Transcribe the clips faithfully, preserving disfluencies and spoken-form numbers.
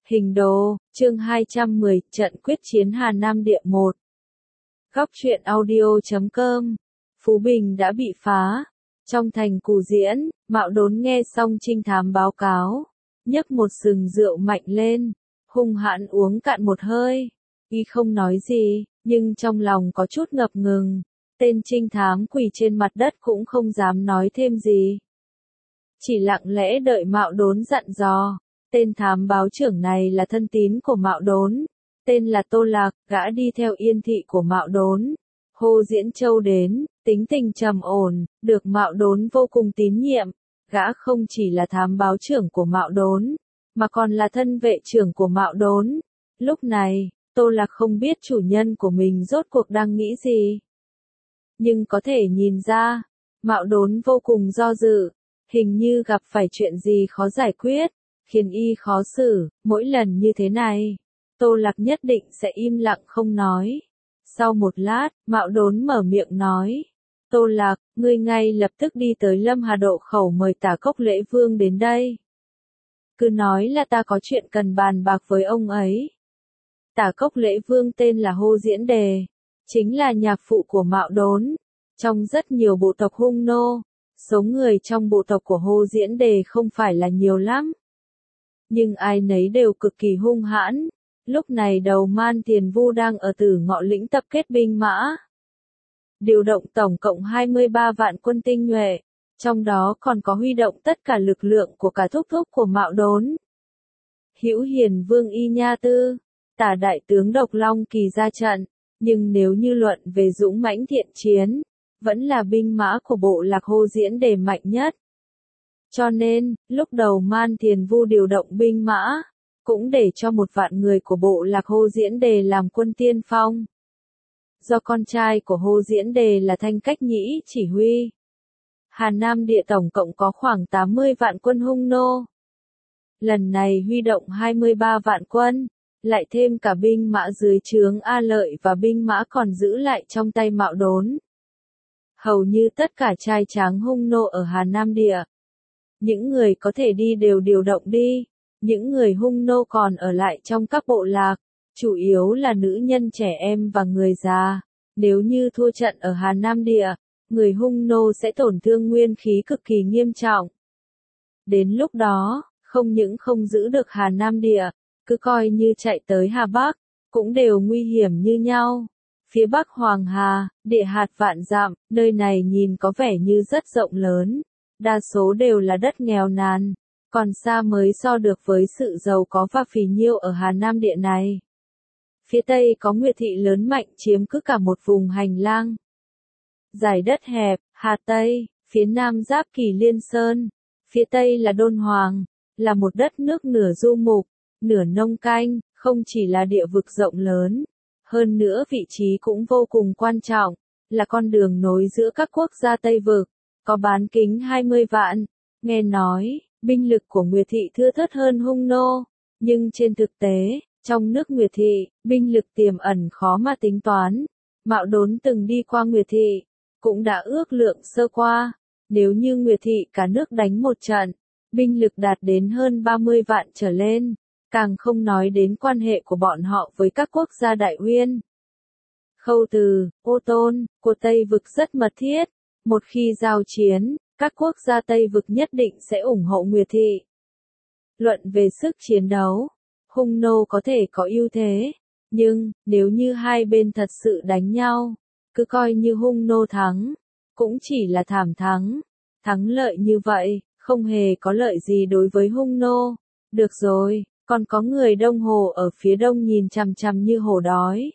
Hình đồ, chương hai trăm mười, trận quyết chiến Hà Nam Địa một. Góc truyện audio chấm com. Phú Bình đã bị phá. Trong thành Cù Diễn, Mạo Đốn nghe xong trinh thám báo cáo, nhấc một sừng rượu mạnh lên, hung hãn uống cạn một hơi. Y không nói gì, nhưng trong lòng có chút ngập ngừng. Tên trinh thám quỳ trên mặt đất cũng không dám nói thêm gì. Chỉ lặng lẽ đợi Mạo Đốn dặn dò. Tên thám báo trưởng này là thân tín của Mạo Đốn, tên là Tô Lạc, gã đi theo yên thị của Mạo Đốn. Hồ Diễn Châu đến, tính tình trầm ổn, được Mạo Đốn vô cùng tín nhiệm. Gã không chỉ là thám báo trưởng của Mạo Đốn, mà còn là thân vệ trưởng của Mạo Đốn. Lúc này, Tô Lạc không biết chủ nhân của mình rốt cuộc đang nghĩ gì. Nhưng có thể nhìn ra, Mạo Đốn vô cùng do dự, hình như gặp phải chuyện gì khó giải quyết, khiến y khó xử. Mỗi lần như thế này, Tô Lạc nhất định sẽ im lặng không nói. Sau một lát, Mạo Đốn mở miệng nói, Tô Lạc, ngươi ngay lập tức đi tới Lâm Hà Độ khẩu mời Tả Cốc Lễ Vương đến đây. Cứ nói là ta có chuyện cần bàn bạc với ông ấy. Tả Cốc Lễ Vương tên là Hồ Diễn Đề, chính là nhạc phụ của Mạo Đốn. Trong rất nhiều bộ tộc hung nô, số người trong bộ tộc của Hồ Diễn Đề không phải là nhiều lắm. Nhưng ai nấy đều cực kỳ hung hãn. Lúc này đầu Man Tiền Vu đang ở Tử Ngọ Lĩnh tập kết binh mã. Điều động tổng cộng hai mươi ba vạn quân tinh nhuệ, trong đó còn có huy động tất cả lực lượng của cả thúc thúc của Mạo Đốn. Hữu Hiền Vương Y Nha Tư, Tả Đại tướng Độc Long Kỳ ra trận, nhưng nếu như luận về dũng mãnh thiện chiến, vẫn là binh mã của bộ lạc Hồ Diễn Đề mạnh nhất. Cho nên, lúc đầu Man Tiền Vu điều động binh mã, cũng để cho một vạn người của bộ lạc Hồ Diễn Đề làm quân tiên phong. Do con trai của Hồ Diễn Đề là Thanh Cách Nhĩ chỉ huy, Hà Nam Địa tổng cộng có khoảng tám mươi vạn quân hung nô. Lần này huy động hai mươi ba vạn quân, lại thêm cả binh mã dưới trướng A Lợi và binh mã còn giữ lại trong tay Mạo Đốn. Hầu như tất cả trai tráng hung nô ở Hà Nam Địa, những người có thể đi đều điều động đi, những người hung nô còn ở lại trong các bộ lạc, chủ yếu là nữ nhân trẻ em và người già. Nếu như thua trận ở Hà Nam Địa, người hung nô sẽ tổn thương nguyên khí cực kỳ nghiêm trọng. Đến lúc đó, không những không giữ được Hà Nam Địa, cứ coi như chạy tới Hà Bắc, cũng đều nguy hiểm như nhau. Phía Bắc Hoàng Hà, địa hạt vạn dặm, nơi này nhìn có vẻ như rất rộng lớn, đa số đều là đất nghèo nàn, còn xa mới so được với sự giàu có và phì nhiêu ở Hà Nam Địa này. Phía Tây có Nguyệt Thị lớn mạnh chiếm cứ cả một vùng hành lang. Dải đất hẹp, Hà Tây, phía Nam giáp Kỳ Liên Sơn, phía Tây là Đôn Hoàng, là một đất nước nửa du mục, nửa nông canh, không chỉ là địa vực rộng lớn, hơn nữa vị trí cũng vô cùng quan trọng, là con đường nối giữa các quốc gia Tây vực, có bán kính hai mươi vạn. Nghe nói, binh lực của Nguyệt Thị thưa thớt hơn hung nô, nhưng trên thực tế, trong nước Nguyệt Thị, binh lực tiềm ẩn khó mà tính toán. Mạo Đốn từng đi qua Nguyệt Thị, cũng đã ước lượng sơ qua, nếu như Nguyệt Thị cả nước đánh một trận, binh lực đạt đến hơn ba mươi vạn trở lên, càng không nói đến quan hệ của bọn họ với các quốc gia Đại Uyên, Khâu Từ, Ô Tôn, của Tây vực rất mật thiết. Một khi giao chiến, các quốc gia Tây vực nhất định sẽ ủng hộ Nguyệt Thị. Luận về sức chiến đấu, hung nô có thể có ưu thế, nhưng, nếu như hai bên thật sự đánh nhau, cứ coi như hung nô thắng, cũng chỉ là thảm thắng. Thắng lợi như vậy, không hề có lợi gì đối với hung nô. Được rồi, còn có người Đông Hồ ở phía đông nhìn chằm chằm như hổ đói.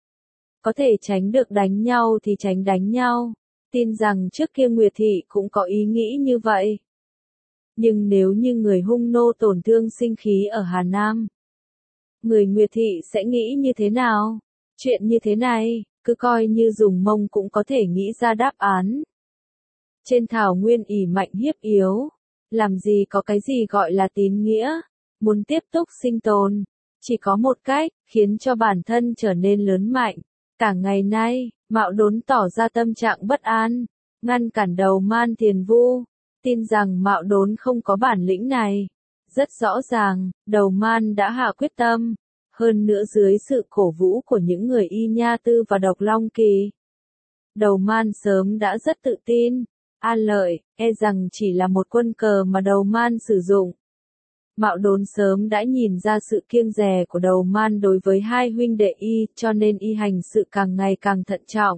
Có thể tránh được đánh nhau thì tránh đánh nhau. Tin rằng trước kia Nguyệt Thị cũng có ý nghĩ như vậy. Nhưng nếu như người hung nô tổn thương sinh khí ở Hà Nam, người Nguyệt Thị sẽ nghĩ như thế nào? Chuyện như thế này, cứ coi như dùng mông cũng có thể nghĩ ra đáp án. Trên thảo nguyên ỷ mạnh hiếp yếu, làm gì có cái gì gọi là tín nghĩa, muốn tiếp tục sinh tồn, chỉ có một cách, khiến cho bản thân trở nên lớn mạnh. Cả ngày nay, Mạo Đốn tỏ ra tâm trạng bất an, ngăn cản đầu Man Tiền Vu, tin rằng Mạo Đốn không có bản lĩnh này. Rất rõ ràng, Đầu Man đã hạ quyết tâm, hơn nữa dưới sự cổ vũ của những người Y Nha Tư và Độc Long Kỳ. Đầu Man sớm đã rất tự tin, A Lợi, e rằng chỉ là một quân cờ mà Đầu Man sử dụng. Mạo Đốn sớm đã nhìn ra sự kiêng dè của Đầu Man đối với hai huynh đệ y, cho nên y hành sự càng ngày càng thận trọng.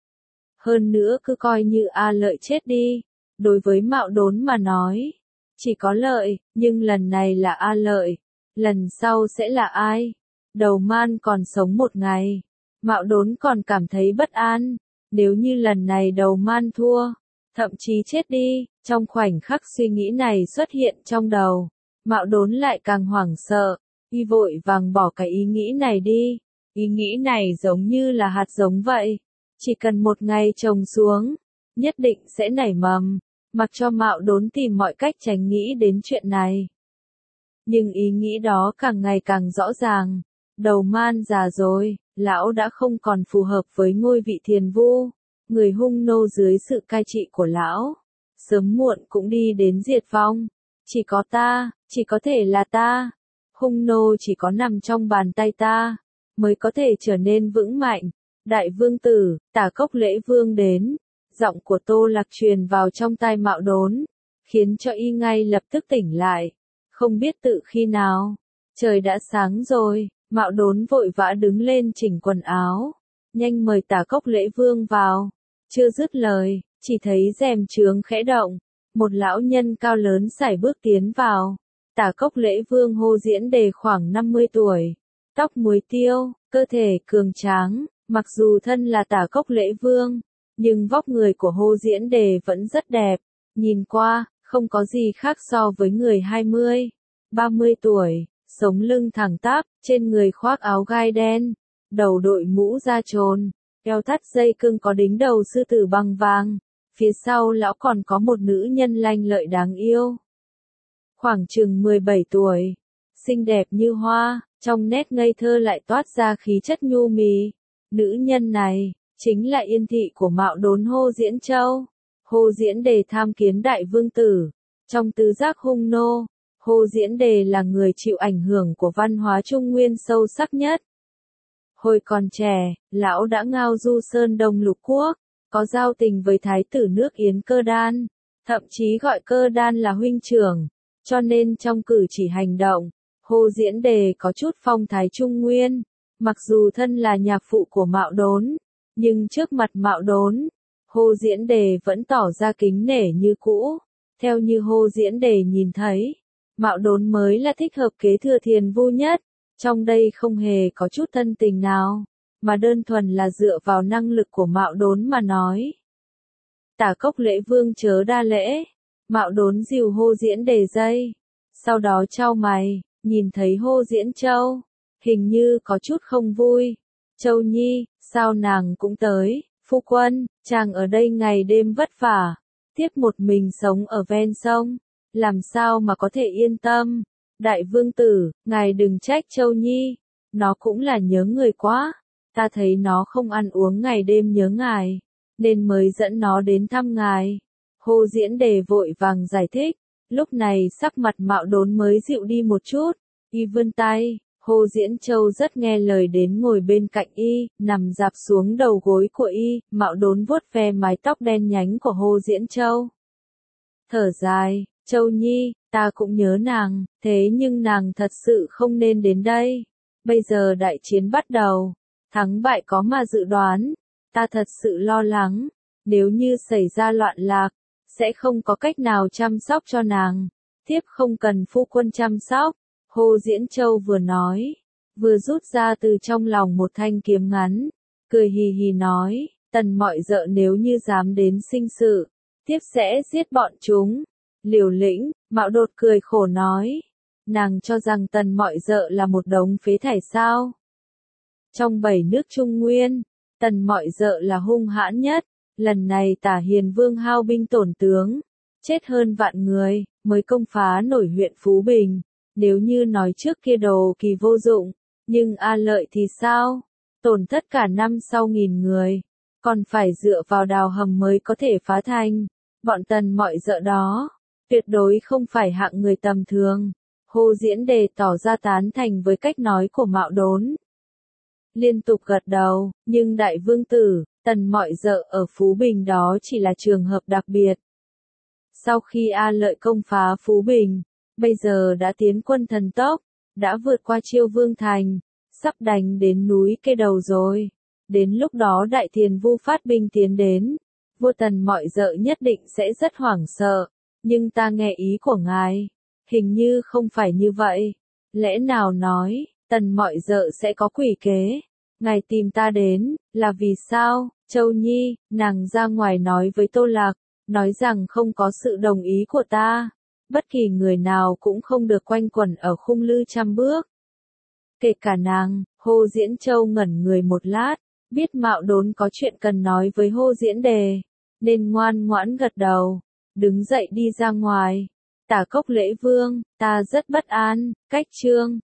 Hơn nữa cứ coi như A Lợi chết đi, đối với Mạo Đốn mà nói, chỉ có lợi, nhưng lần này là A Lợi, lần sau sẽ là ai? Đầu Man còn sống một ngày, Mạo Đốn còn cảm thấy bất an, nếu như lần này Đầu Man thua, thậm chí chết đi, trong khoảnh khắc suy nghĩ này xuất hiện trong đầu, Mạo Đốn lại càng hoảng sợ, y vội vàng bỏ cái ý nghĩ này đi, ý nghĩ này giống như là hạt giống vậy, chỉ cần một ngày trồng xuống, nhất định sẽ nảy mầm, mặc cho Mạo Đốn tìm mọi cách tránh nghĩ đến chuyện này. Nhưng ý nghĩ đó càng ngày càng rõ ràng, Đầu Man già rồi, lão đã không còn phù hợp với ngôi vị Thiền Vu, người hung nô dưới sự cai trị của lão, sớm muộn cũng đi đến diệt vong, chỉ có ta, chỉ có thể là ta, hung nô chỉ có nằm trong bàn tay ta, mới có thể trở nên vững mạnh. Đại vương tử, Tả Cốc Lễ Vương đến, giọng của Tô Lạc truyền vào trong tai Mạo Đốn, khiến cho y ngay lập tức tỉnh lại, không biết tự khi nào, trời đã sáng rồi, Mạo Đốn vội vã đứng lên chỉnh quần áo, nhanh mời Tả Cốc Lễ Vương vào, chưa dứt lời, chỉ thấy rèm trướng khẽ động, một lão nhân cao lớn sải bước tiến vào, Tả Cốc Lễ Vương Hô Diễn Đề khoảng năm mươi tuổi, tóc muối tiêu, cơ thể cường tráng, mặc dù thân là Tả Cốc Lễ Vương, nhưng vóc người của Hô Diễn Đề vẫn rất đẹp, nhìn qua, không có gì khác so với người hai mươi, ba mươi tuổi, sống lưng thẳng tắp, trên người khoác áo gai đen, đầu đội mũ da trồn, eo thắt dây cưng có đính đầu sư tử bằng vàng, phía sau lão còn có một nữ nhân lanh lợi đáng yêu. Khoảng chừng mười bảy tuổi, xinh đẹp như hoa, trong nét ngây thơ lại toát ra khí chất nhu mì. Nữ nhân này, chính là yên thị của Mạo Đốn Hô Diễn Châu. Hô Diễn Đề tham kiến đại vương tử. Trong tứ giác hung nô, Hô Diễn Đề là người chịu ảnh hưởng của văn hóa Trung Nguyên sâu sắc nhất. Hồi còn trẻ, lão đã ngao du sơn Đông Lục Quốc, có giao tình với thái tử nước Yến Cơ Đan, thậm chí gọi Cơ Đan là huynh trưởng, cho nên trong cử chỉ hành động, Hô Diễn Đề có chút phong thái Trung Nguyên, mặc dù thân là nhạc phụ của Mạo Đốn, nhưng trước mặt Mạo Đốn, Hô Diễn Đề vẫn tỏ ra kính nể như cũ, theo như Hô Diễn Đề nhìn thấy, Mạo Đốn mới là thích hợp kế thừa Thiền Vu nhất, trong đây không hề có chút thân tình nào, mà đơn thuần là dựa vào năng lực của Mạo Đốn mà nói. Tả Cốc Lễ Vương chớ đa lễ, Mạo Đốn dìu Hô Diễn Đề dây, sau đó chau mày, nhìn thấy Hô Diễn Châu, hình như có chút không vui. Châu Nhi, sao nàng cũng tới, phu quân, chàng ở đây ngày đêm vất vả, tiếp một mình sống ở ven sông, làm sao mà có thể yên tâm. Đại vương tử, ngài đừng trách Châu Nhi, nó cũng là nhớ người quá, ta thấy nó không ăn uống ngày đêm nhớ ngài, nên mới dẫn nó đến thăm ngài. Hô Diễn Đề vội vàng giải thích, lúc này sắc mặt Mạo Đốn mới dịu đi một chút, y vươn tay, Hô Diễn Châu rất nghe lời đến ngồi bên cạnh y, nằm dạp xuống đầu gối của y, Mạo Đốn vuốt ve mái tóc đen nhánh của Hô Diễn Châu. Thở dài, Châu Nhi, ta cũng nhớ nàng, thế nhưng nàng thật sự không nên đến đây. Bây giờ đại chiến bắt đầu, thắng bại có mà dự đoán, ta thật sự lo lắng, nếu như xảy ra loạn lạc, sẽ không có cách nào chăm sóc cho nàng, tiếp không cần phu quân chăm sóc. Hô Diễn Châu vừa nói, vừa rút ra từ trong lòng một thanh kiếm ngắn, cười hì hì nói, Tần Mọi Dợ nếu như dám đến sinh sự, tiếp sẽ giết bọn chúng. Liều Lĩnh, Mạo Đột cười khổ nói, nàng cho rằng Tần Mọi Dợ là một đống phế thải sao? Trong bảy nước Trung Nguyên, Tần Mọi Dợ là hung hãn nhất, lần này Tả Hiền Vương hao binh tổn tướng, chết hơn vạn người, mới công phá nổi huyện Phú Bình. Nếu như nói trước kia Đồ Kỳ vô dụng, nhưng A Lợi thì sao? Tổn thất cả năm sau nghìn người, còn phải dựa vào đào hầm mới có thể phá thành. Bọn Tần Mọi Dợ đó, tuyệt đối không phải hạng người tầm thường. Hồ Diễn Đề tỏ ra tán thành với cách nói của Mạo Đốn. Liên tục gật đầu, nhưng đại vương tử, Tần Mọi Dợ ở Phú Bình đó chỉ là trường hợp đặc biệt. Sau khi A Lợi công phá Phú Bình, bây giờ đã tiến quân thần tốc, đã vượt qua Chiêu Vương Thành, sắp đánh đến núi Kê Đầu rồi. Đến lúc đó Đại Thiền Vu phát binh tiến đến, vua Tần Mọi Dợ nhất định sẽ rất hoảng sợ, nhưng ta nghe ý của ngài, hình như không phải như vậy. Lẽ nào nói, Tần Mọi Dợ sẽ có quỷ kế? Ngài tìm ta đến, là vì sao? Châu Nhi, nàng ra ngoài nói với Tô Lạc, nói rằng không có sự đồng ý của ta, bất kỳ người nào cũng không được quanh quẩn ở khung lư trăm bước. Kể cả nàng. Hồ Diễn Châu ngẩn người một lát, biết Mạo Đốn có chuyện cần nói với Hồ Diễn Đề, nên ngoan ngoãn gật đầu, đứng dậy đi ra ngoài. Tả Cốc Lễ Vương, ta rất bất an, cách trương,